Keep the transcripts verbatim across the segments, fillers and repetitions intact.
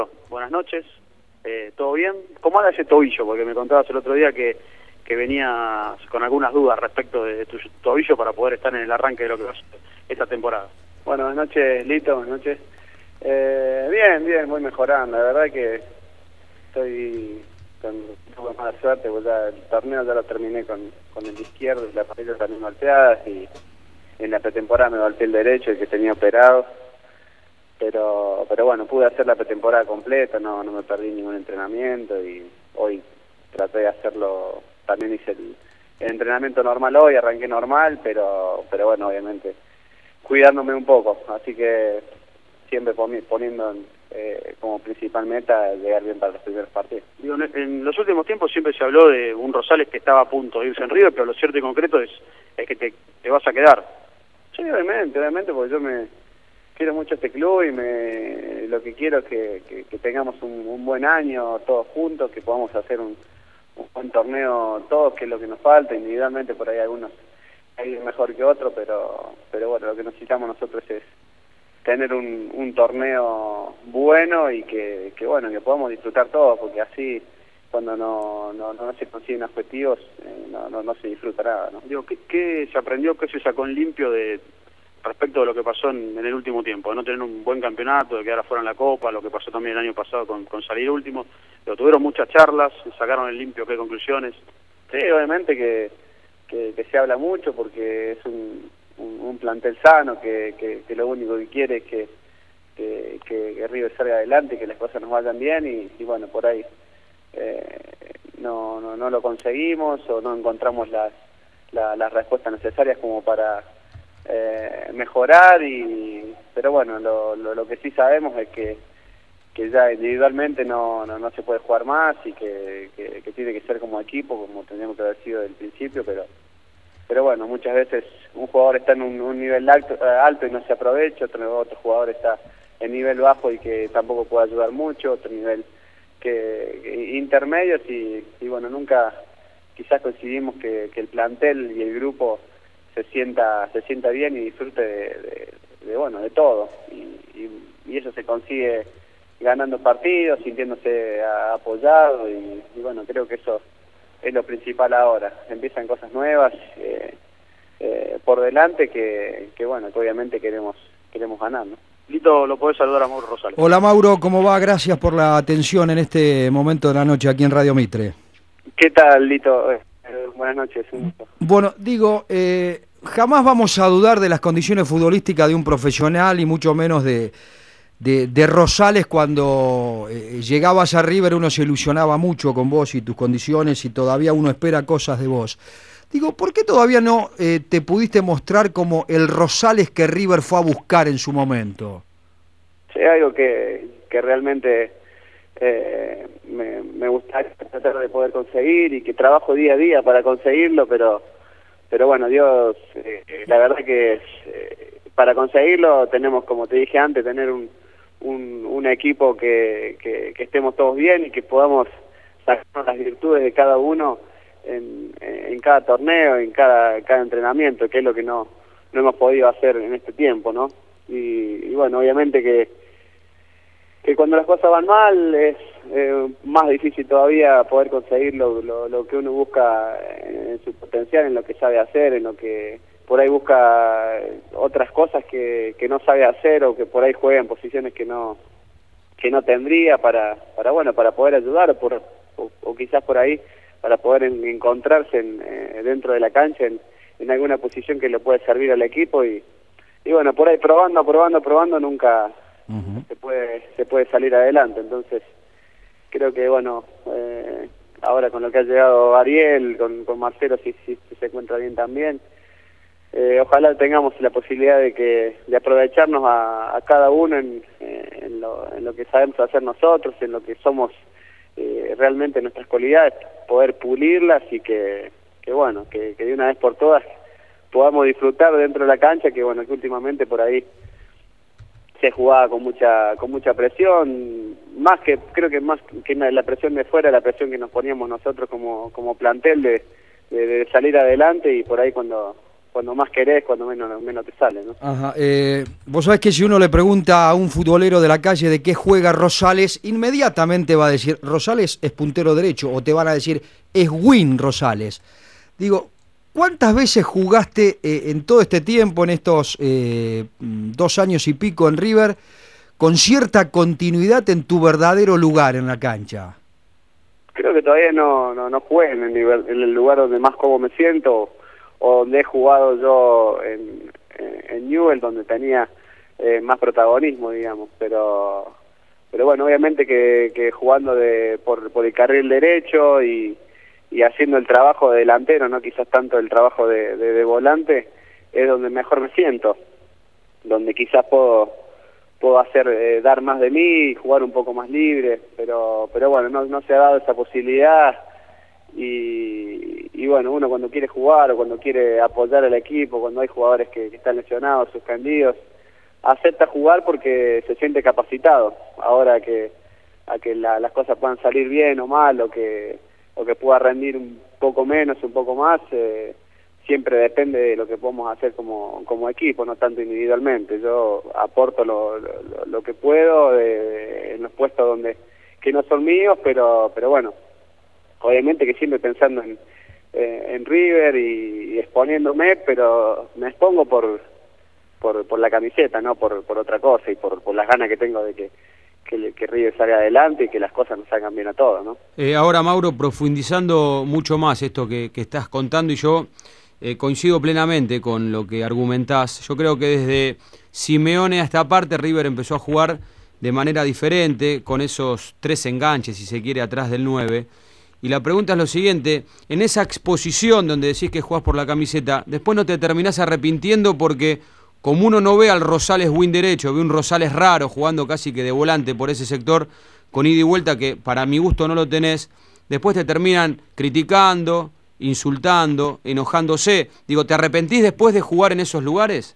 Buenas noches, eh, ¿todo bien? ¿Cómo anda ese tobillo? Porque me contabas el otro día que, que venías con algunas dudas respecto de tu tobillo para poder estar en el arranque de lo que va a ser esta temporada. Bueno, buenas noches, Lito, buenas noches. Eh, bien, bien, voy mejorando. La verdad que estoy con un poco de mala suerte, porque ya el torneo ya lo terminé con, con el izquierdo y la patilla también golpeadas, y en la pretemporada me golpeé el derecho, el que tenía operado. Pero pero bueno, pude hacer la pretemporada completa, no no me perdí ningún entrenamiento, y hoy traté de hacerlo, también hice el, el entrenamiento normal hoy, arranqué normal, pero pero bueno, obviamente cuidándome un poco, así que siempre poniendo eh, como principal meta llegar bien para los primeros partidos. Digo, en los últimos tiempos siempre se habló de un Rosales que estaba a punto de irse en River, pero lo cierto y concreto es, es que te, te vas a quedar. Sí, obviamente, obviamente, porque yo me quiero mucho este club y me lo que quiero es que, que, que tengamos un, un buen año todos juntos, que podamos hacer un, un buen torneo todos, que es lo que nos falta. Individualmente por ahí algunos hay mejor que otros, pero pero bueno, lo que necesitamos nosotros es tener un, un torneo bueno y que, que bueno, que podamos disfrutar todos, porque así cuando no no, no se consiguen objetivos eh, no, no no se disfruta nada, ¿no? Digo, ¿qué, qué se aprendió, qué se sacó en limpio de respecto de lo que pasó en, en el último tiempo, de no tener un buen campeonato, de quedar afuera en la Copa, lo que pasó también el año pasado con, con salir último? Pero tuvieron muchas charlas, sacaron el limpio, ¿qué conclusiones? Sí, obviamente que, que, que se habla mucho, porque es un, un, un plantel sano, que, que, que lo único que quiere es que, que, que, que River salga adelante, que las cosas nos vayan bien, y, y bueno, por ahí eh, no, no, no lo conseguimos, o no encontramos las, la, las respuestas necesarias como para Eh, mejorar, y pero bueno, lo, lo, lo que sí sabemos es que que ya individualmente no, no, no se puede jugar más, y que, que, que tiene que ser como equipo, como tendríamos que haber sido desde el principio, pero pero bueno, muchas veces un jugador está en un, un nivel alto, alto y no se aprovecha, otro, otro jugador está en nivel bajo y que tampoco puede ayudar mucho, otro nivel que, que intermedios, y, y bueno, nunca quizás coincidimos que, que el plantel y el grupo se sienta se sienta bien y disfrute de, de, de bueno de todo, y, y, y eso se consigue ganando partidos, sintiéndose a, apoyado, y, y bueno, creo que eso es lo principal ahora. Empiezan cosas nuevas eh, eh, por delante que, que bueno, que obviamente queremos queremos ganar, ¿no? Lito, lo podés saludar a Mauro Rosales. Hola Mauro, ¿cómo va? Gracias por la atención en este momento de la noche aquí en Radio Mitre. ¿Qué tal, Lito? Eh, buenas noches. Bueno, digo, eh, jamás vamos a dudar de las condiciones futbolísticas de un profesional, y mucho menos de, de, de Rosales. Cuando eh, llegabas a River uno se ilusionaba mucho con vos y tus condiciones, y todavía uno espera cosas de vos. Digo, ¿por qué todavía no eh, te pudiste mostrar como el Rosales que River fue a buscar en su momento? Sí, algo que, que realmente eh, me, me gustaría tratar de poder conseguir, y que trabajo día a día para conseguirlo, pero pero bueno, Dios, eh, la verdad que es, eh, para conseguirlo tenemos, como te dije antes, tener un, un, un equipo que, que, que estemos todos bien, y que podamos sacar las virtudes de cada uno en, en cada torneo, en cada, cada entrenamiento, que es lo que no, no hemos podido hacer en este tiempo, ¿no? Y, y bueno, obviamente que que cuando las cosas van mal es eh, más difícil todavía poder conseguir lo, lo, lo que uno busca en, en su potencial, en lo que sabe hacer, en lo que por ahí busca otras cosas que, que no sabe hacer, o que por ahí juega en posiciones que no que no tendría para para bueno para poder ayudar, por, o, o quizás por ahí para poder en, encontrarse en, eh, dentro de la cancha en, en alguna posición que le puede servir al equipo, y, y bueno, por ahí probando, probando, probando nunca Uh-huh. se puede se puede salir adelante. Entonces creo que bueno, eh, ahora con lo que ha llegado Ariel, con, con Marcelo, si, si, si se encuentra bien también, eh, ojalá tengamos la posibilidad de que de aprovecharnos a, a cada uno en, en, lo, en lo que sabemos hacer nosotros, en lo que somos eh, realmente nuestras cualidades, poder pulirlas, y que, que bueno, que, que de una vez por todas podamos disfrutar dentro de la cancha, que bueno, que últimamente por ahí se jugaba con mucha con mucha presión, más que creo que más que la presión de fuera, la presión que nos poníamos nosotros como como plantel de, de, de salir adelante, y por ahí cuando cuando más querés, cuando menos, menos te sale, ¿no? Ajá, eh, vos sabés que si uno le pregunta a un futbolero de la calle de qué juega Rosales, inmediatamente va a decir, Rosales es puntero derecho, o te van a decir, es Win Rosales. Digo, ¿cuántas veces jugaste eh, en todo este tiempo, en estos eh, dos años y pico en River, con cierta continuidad en tu verdadero lugar en la cancha? Creo que todavía no, no, no jugué en el, nivel, en el lugar donde más cómodo me siento, o donde he jugado yo en, en Newell, donde tenía eh, más protagonismo, digamos, pero pero bueno, obviamente que, que jugando de por, por el carril derecho y, y haciendo el trabajo de delantero, no quizás tanto el trabajo de, de, de volante, es donde mejor me siento, donde quizás puedo puedo hacer eh, dar más de mí y jugar un poco más libre, pero pero bueno, no, no se ha dado esa posibilidad. Y, y bueno, uno cuando quiere jugar o cuando quiere apoyar al equipo, cuando hay jugadores que, que están lesionados, suspendidos, acepta jugar porque se siente capacitado. Ahora que a que la, las cosas puedan salir bien o mal, o que o que pueda rendir un poco menos, un poco más, eh, siempre depende de lo que podemos hacer como, como equipo, no tanto individualmente. Yo aporto lo, lo, lo que puedo de, de, en los puestos donde que no son míos, pero pero bueno, obviamente que siempre pensando en, eh, en River y, y exponiéndome, pero me expongo por por, por la camiseta, no por, por otra cosa, y por, por las ganas que tengo de que, que, que River salga adelante y que las cosas nos salgan bien a todos, ¿no? Eh, ahora, Mauro, profundizando mucho más esto que, que estás contando, y yo eh, coincido plenamente con lo que argumentás. Yo creo que desde Simeone a esta parte River empezó a jugar de manera diferente, con esos tres enganches, si se quiere, atrás del nueve. Y la pregunta es lo siguiente: en esa exposición donde decís que jugás por la camiseta, después no te terminás arrepintiendo porque, como uno no ve al Rosales win derecho, ve un Rosales raro jugando casi que de volante por ese sector, con ida y vuelta, que para mi gusto no lo tenés, después te terminan criticando, insultando, enojándose. Digo, ¿te arrepentís después de jugar en esos lugares?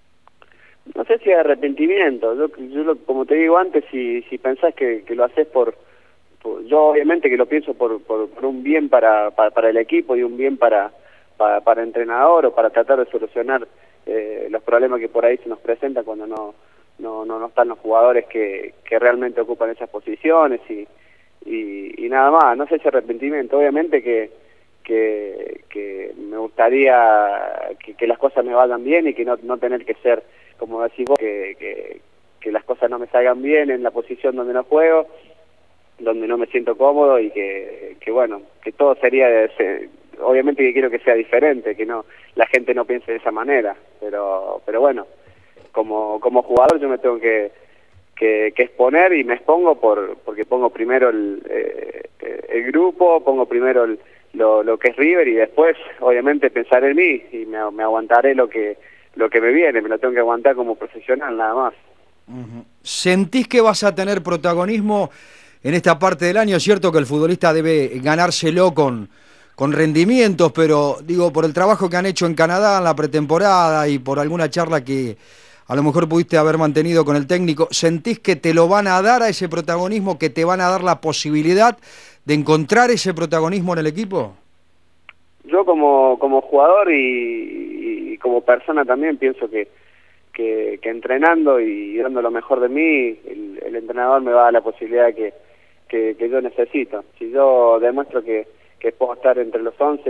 No sé si hay arrepentimiento. Yo, yo lo, como te digo antes, si, si pensás que, que lo haces por... Yo obviamente que lo pienso por, por, por un bien para, para, para el equipo y un bien para, para, para el entrenador, o para tratar de solucionar eh, los problemas que por ahí se nos presentan cuando no no, no, no están los jugadores que, que realmente ocupan esas posiciones y, y, y nada más. No sé si arrepentimiento, obviamente que, que, que me gustaría que, que las cosas me vayan bien y que no, no tener que ser, como decís vos, que, que, que las cosas no me salgan bien en la posición donde no juego, donde no me siento cómodo, y que, que bueno, que todo sería, de, obviamente que quiero que sea diferente, que no la gente no piense de esa manera, pero pero bueno, como como jugador yo me tengo que que, que exponer, y me expongo por porque pongo primero el, eh, el grupo, pongo primero el, lo, lo que es River, y después obviamente pensaré en mí y me, me aguantaré lo que lo que me viene, me lo tengo que aguantar como profesional nada más. Uh-huh. ¿Sentís que vas a tener protagonismo en esta parte del año? Es cierto que el futbolista debe ganárselo con, con rendimientos, pero digo, por el trabajo que han hecho en Canadá en la pretemporada y por alguna charla que a lo mejor pudiste haber mantenido con el técnico, ¿sentís que te lo van a dar a ese protagonismo, que te van a dar la posibilidad de encontrar ese protagonismo en el equipo? Yo como, como jugador y, y como persona también pienso que Que, que entrenando y dando lo mejor de mí, el, el entrenador me va a dar la posibilidad que, que, que yo necesito. Si yo demuestro que, que puedo estar entre los once,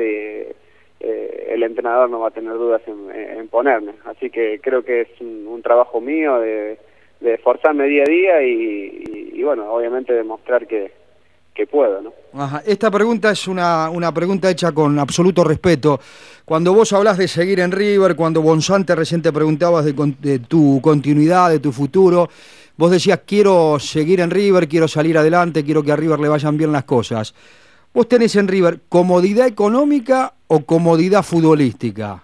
eh, el entrenador no va a tener dudas en, en ponerme. Así que creo que es un, un trabajo mío de, de esforzarme día a día y, y, y bueno, obviamente demostrar que, que puedo, ¿no? Ajá. Esta pregunta es una, una pregunta hecha con absoluto respeto. Cuando vos hablás de seguir en River, cuando Bonsante recién te preguntabas de, de tu continuidad, de tu futuro, vos decías, quiero seguir en River, quiero salir adelante, quiero que a River le vayan bien las cosas. ¿Vos tenés en River comodidad económica o comodidad futbolística?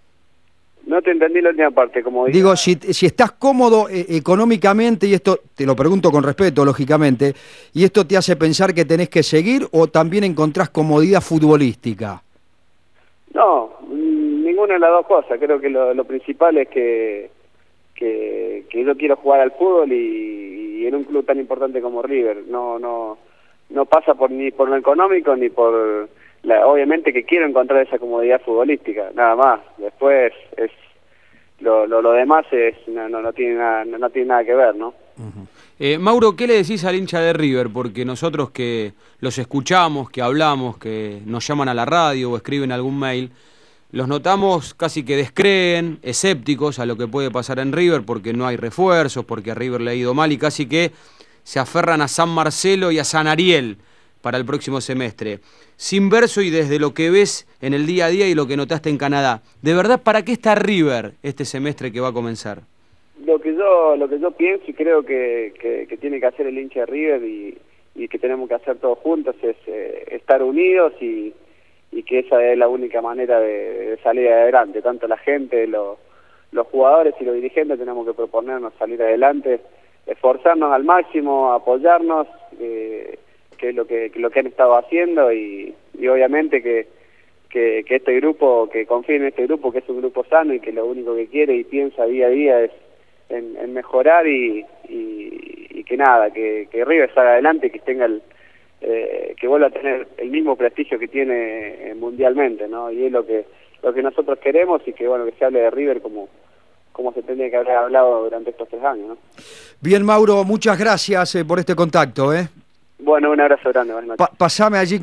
No te entendí la última parte. Comodidad... Digo, si, si estás cómodo eh, económicamente, y esto te lo pregunto con respeto, lógicamente, y esto te hace pensar que tenés que seguir, o también encontrás comodidad futbolística. No, ninguna de las dos cosas. Creo que lo, lo principal es que, que que yo quiero jugar al fútbol y, y en un club tan importante como River. No no no pasa por ni por lo económico ni por la, obviamente que quiero encontrar esa comodidad futbolística, nada más. Después es lo, lo, lo demás es no, no, no tiene nada, no, no tiene nada que ver, ¿no? Uh-huh. eh, Mauro, ¿qué le decís al hincha de River? Porque nosotros que los escuchamos, que hablamos, que nos llaman a la radio o escriben algún mail, los notamos casi que descreen, escépticos a lo que puede pasar en River porque no hay refuerzos, porque a River le ha ido mal y casi que se aferran a San Marcelo y a San Ariel para el próximo semestre. Sin verso y desde lo que ves en el día a día y lo que notaste en Canadá, ¿de verdad para qué está River este semestre que va a comenzar? Lo que yo lo que yo pienso y creo que, que, que tiene que hacer el hincha de River y, y que tenemos que hacer todos juntos es eh, estar unidos y, y que esa es la única manera de, de salir adelante. Tanto la gente, lo, los jugadores y los dirigentes tenemos que proponernos salir adelante, esforzarnos al máximo, apoyarnos, eh, que es lo que, que lo que han estado haciendo y, y obviamente que, que, que este grupo, que confíe en este grupo, que es un grupo sano y que lo único que quiere y piensa día a día es en, en mejorar y, y, y que nada, que, que River salga adelante y que tenga el, eh, que vuelva a tener el mismo prestigio que tiene mundialmente, ¿no? Y es lo que lo que nosotros queremos y que bueno que se hable de River como como se tendría que haber hablado durante estos tres años, ¿no? Bien, Mauro, muchas gracias eh, por este contacto, ¿eh? Bueno, un abrazo grande. Buenas noches. Pa- pasame allí